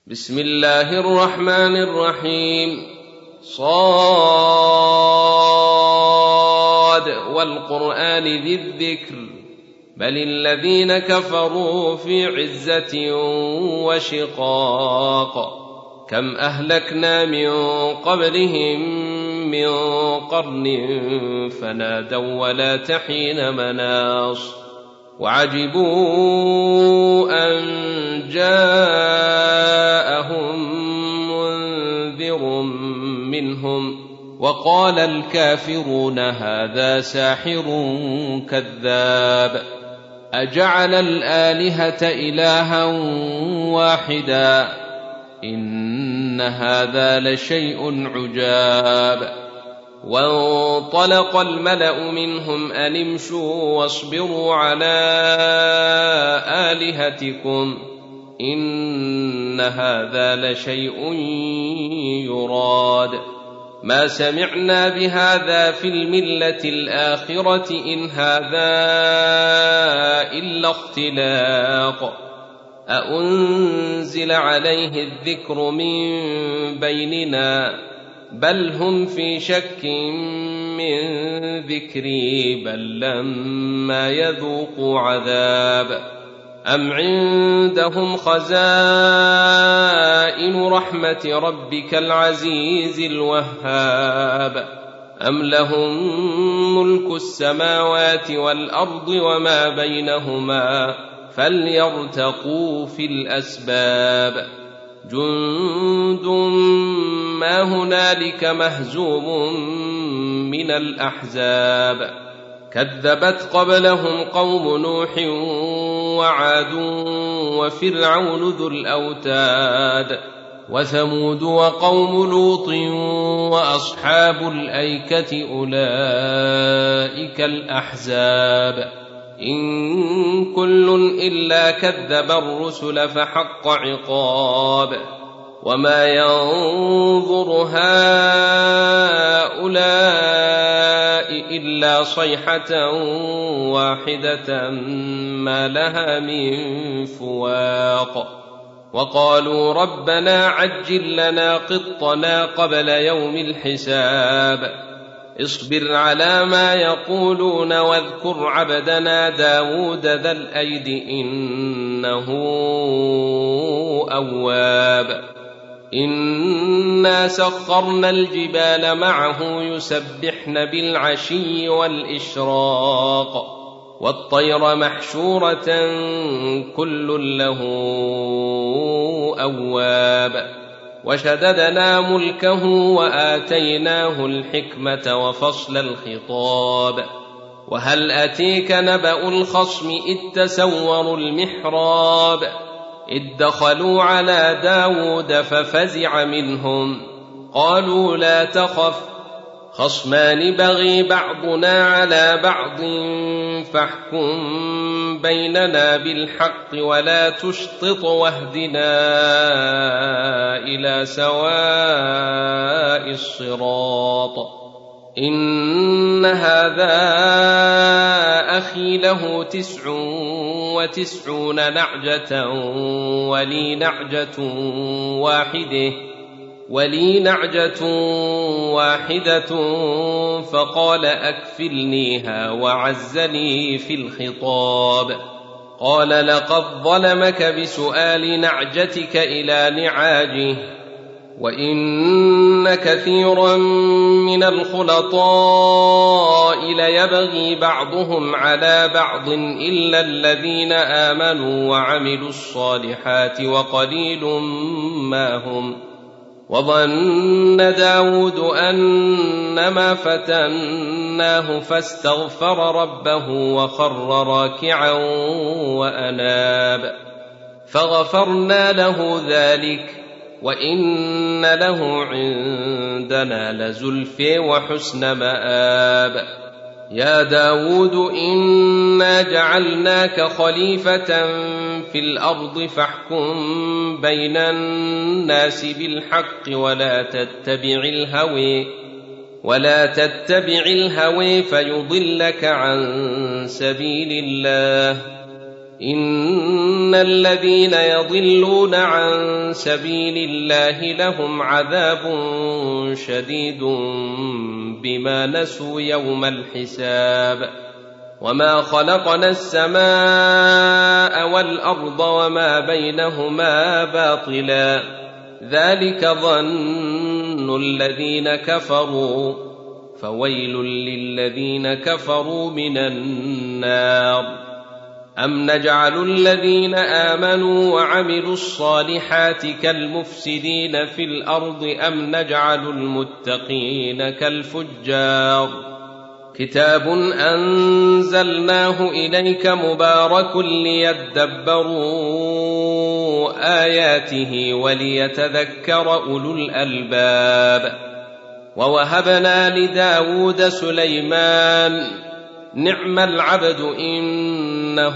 بسم الله الرحمن الرحيم. صاد والقرآن ذي الذكر بل الذين كفروا في عزة وشقاق كم أهلكنا من قبلهم من قرن فنادوا ولا تحين مناص وعجبوا أن جاءهم منذر منهم وقال الكافرون هذا ساحر كذاب أجعل الآلهة إلها واحدا إن هذا لشيء عجاب وانطلق الملأ منهم أن امشوا واصبروا على آلهتكم إن هذا لشيء يراد ما سمعنا بهذا في الملة الآخرة إن هذا إلا اختلاق أأنزل عليه الذكر من بيننا بل هم في شك من ذكري بل لما يذوقوا عذاب أم عندهم خزائن رحمة ربك العزيز الوهاب أم لهم ملك السماوات والأرض وما بينهما فليرتقوا في الأسباب جند ما هنالك مهزوم من الأحزاب كذبت قبلهم قوم نوح وعاد وفرعون ذو الأوتاد وثمود وقوم لوط وأصحاب الأيكة أولئك الأحزاب إن كل إلا كذب الرسل فحق عقاب وما ينظر هؤلاء إلا صيحة واحدة ما لها من فواق وقالوا ربنا عجل لنا قطنا قبل يوم الحساب اصبر على ما يقولون واذكر عبدنا داود ذا الأيد إنه أواب إنا سخرنا الجبال معه يسبحن بالعشي والإشراق والطير محشورة كل له أواب وشددنا ملكه وآتيناه الحكمة وفصل الخطاب وهل أتيك نبأ الخصم إذ تسوروا المحراب إذ دخلوا على داود ففزع منهم قالوا لا تخف خصمان بغي بعضنا على بعض فاحكم بيننا بالحق ولا تشطط واهدنا إلى سواء الصراط إن هذا أخي له 99 نعجة ولي نعجة واحدة فقال أكفلنيها وعزني في الخطاب قال لقد ظلمك بسؤال نعجتك إلى نعاجه وإن كثيرا من الخلطاء ليبغي بعضهم على بعض إلا الذين آمنوا وعملوا الصالحات وقليل ما هم وظن داود أنما فتناه فاستغفر ربه وخر راكعا وأناب فغفرنا له ذلك وإن له عندنا لزلفى وحسن مآب يا داود إنا جعلناك خليفة في الأرض فاحكم بين الناس بالحق ولا تتبع الهوى فيضلك عن سبيل الله إن الذين يضلون عن سبيل الله لهم عذاب شديد بما نسوا يوم الحساب وما خلقنا السماء والأرض وما بينهما باطلا ذلك ظن الذين كفروا فويل للذين كفروا من النار أم نجعل الذين آمنوا وعملوا الصالحات كالمفسدين في الأرض أم نجعل المتقين كالفجار كتاب أنزلناه إليك مبارك ليدبروا آياته وليتذكر أولو الألباب ووهبنا لداود سليمان نعم العبد إنه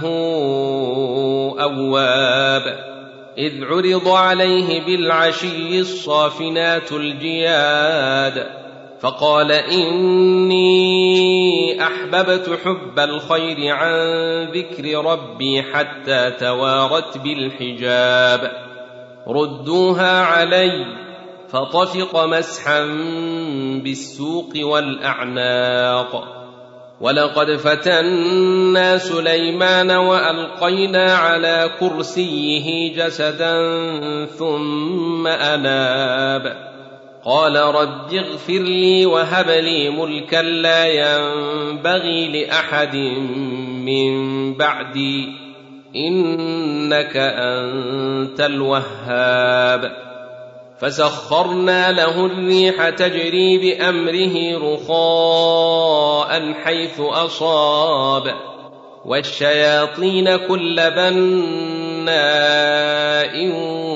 أواب إذ عرض عليه بالعشي الصافنات الجياد فقال إني أحببت حب الخير عن ذكر ربي حتى توارت بالحجاب ردوها علي فطفق مسحا بالسوق والأعناق ولقد فتنا سليمان وألقينا على كرسيه جسدا ثم أناب قال رب اغفر لي وهب لي ملكا لا ينبغي لأحد من بعدي إنك أنت الوهاب فسخرنا له الريح تجري بأمره رخاء حيث أصاب والشياطين كل بناء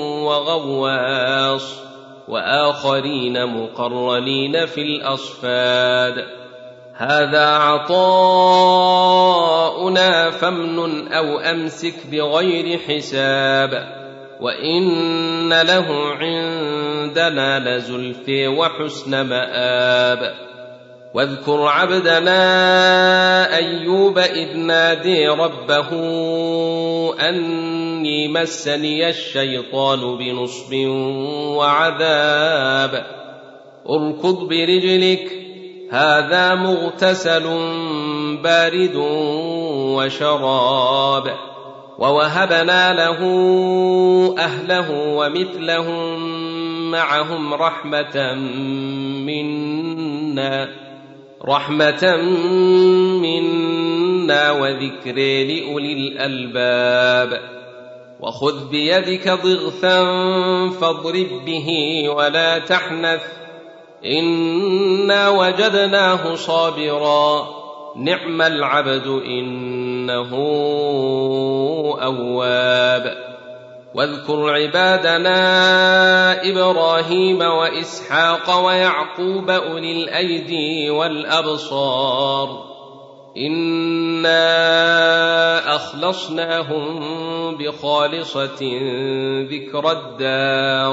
وغواص وآخرين مقرنين في الأصفاد هذا عطاؤنا فامنن أو أمسك بغير حساب وإن له عندنا لزلفى وحسن مآب واذكر عبدنا أيوب إذ نادي ربه أني مسني الشيطان بنصب وعذاب اركض برجلك هذا مغتسل بارد وشراب ووهبنا له أهله ومثلهم معهم رحمة منا وذكر لأولي الألباب وخذ بيدك ضغثا فاضرب به ولا تحنث إنا وجدناه صابرا نعم العبد إنه أواب واذكر عبادنا إبراهيم وإسحاق ويعقوب أولي الأيدي والأبصار إنا أخلصناهم بخالصة ذكر الدار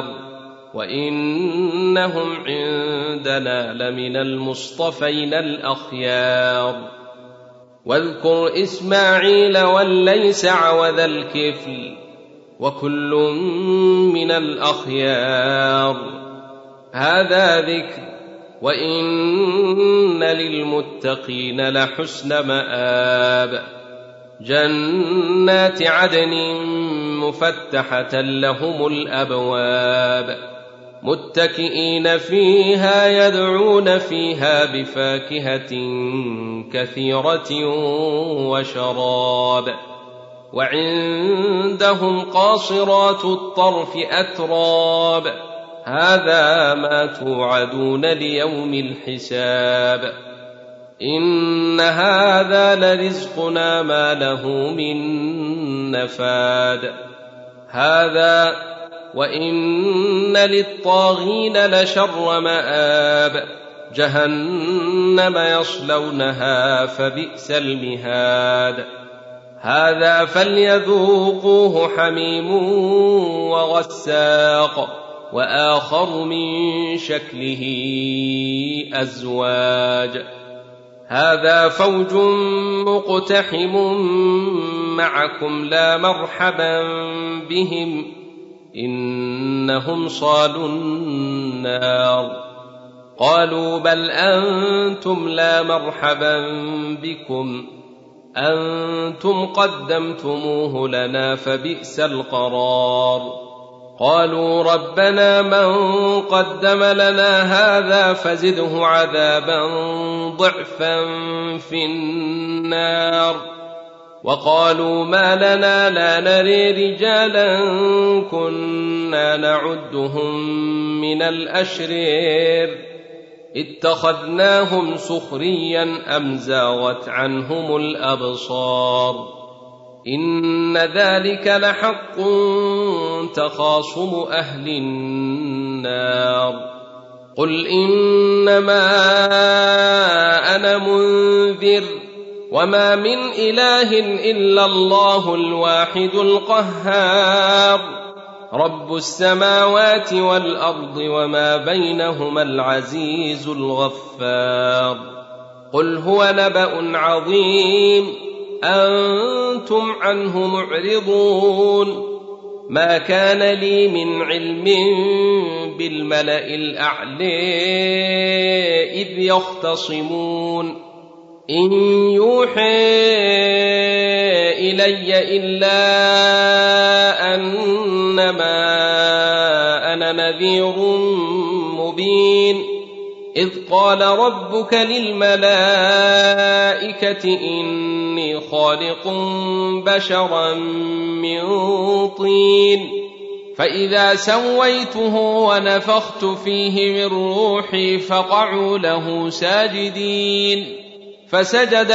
وإنهم عندنا لمن المصطفين الأخيار واذكر إسماعيل واليسع وذا الكفل وكل من الأخيار هذا ذكر وإن للمتقين لحسن مآب جنات عدن مفتحة لهم الأبواب متكئين فيها يدعون فيها بفاكهة كثيرة وشراب وعندهم قاصرات الطرف أتراب هذا ما توعدون ليوم الحساب إن هذا لرزقنا ما له من نفاد هذا وإن للطاغين لشر مآب جهنم يصلونها فبئس المهاد هذا فليذوقوه حميم وغساق وآخر من شكله أزواج هذا فوج مقتحم معكم لا مرحبا بهم إنهم صالوا النار. قالوا بل أنتم لا مرحبا بكم أنتم قدمتموه لنا فبئس القرار. قالوا ربنا من قدم لنا هذا فزده عذابا ضعفا في النار. وقالوا ما لنا لا نري رجالا كنا نعدهم من الأشرار اتخذناهم سخريا أم زاغت عنهم الأبصار. إن ذلك لحق تخاصم أهل النار. قل إنما أنا منذر وما من إله إلا الله الواحد القهار رب السماوات والأرض وما بينهما العزيز الغفار. قل هو نبأ عظيم أنتم عنه معرضون. ما كان لي من علم بالملأ الأعلى إذ يختصمون إن يوحى إلي إلا أنما أنا نذير مبين. إذ قال ربك للملائكة إني خالق بشرا من طين فإذا سويته ونفخت فيه من روحي فقعوا له ساجدين. فسجد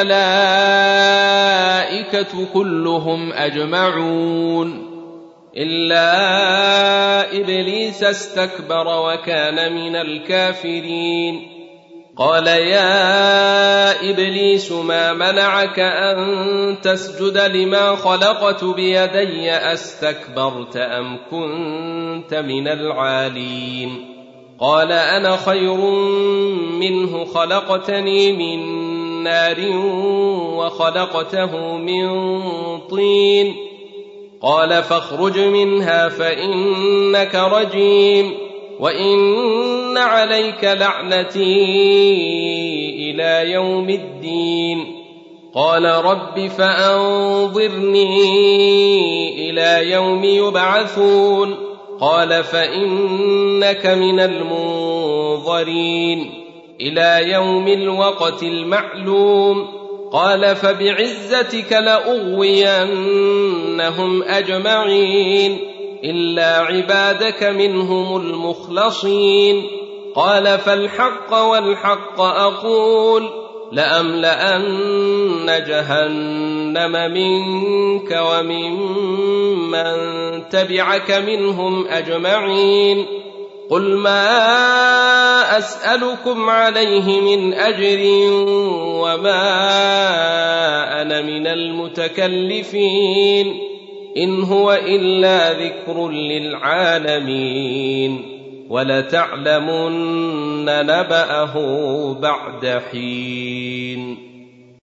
الملائكة كلهم أجمعون إلا إبليس استكبر وكان من الكافرين. قال يا إبليس ما منعك أن تسجد لما خلقت بيدي أستكبرت أم كنت من العالين؟ قال أنا خير منه خلقتني من نار وخلقته من طين. قال فاخرج منها فإنك رجيم وإن عليك لعنتي إلى يوم الدين. قال رب فأنظرني إلى يوم يبعثون. قال فإنك من المنظرين إلى يوم الوقت المعلوم. قال فبعزتك لأغوينهم أجمعين إلا عبادك منهم المخلصين. قال فالحق والحق أقول لأملأن جهنم منك وممن تبعك منهم أجمعين. قل ما أسألكم عليه من أجر وما أنا من المتكلفين إن هو إلا ذكر للعالمين ولتعلمن نبأه بعد حين.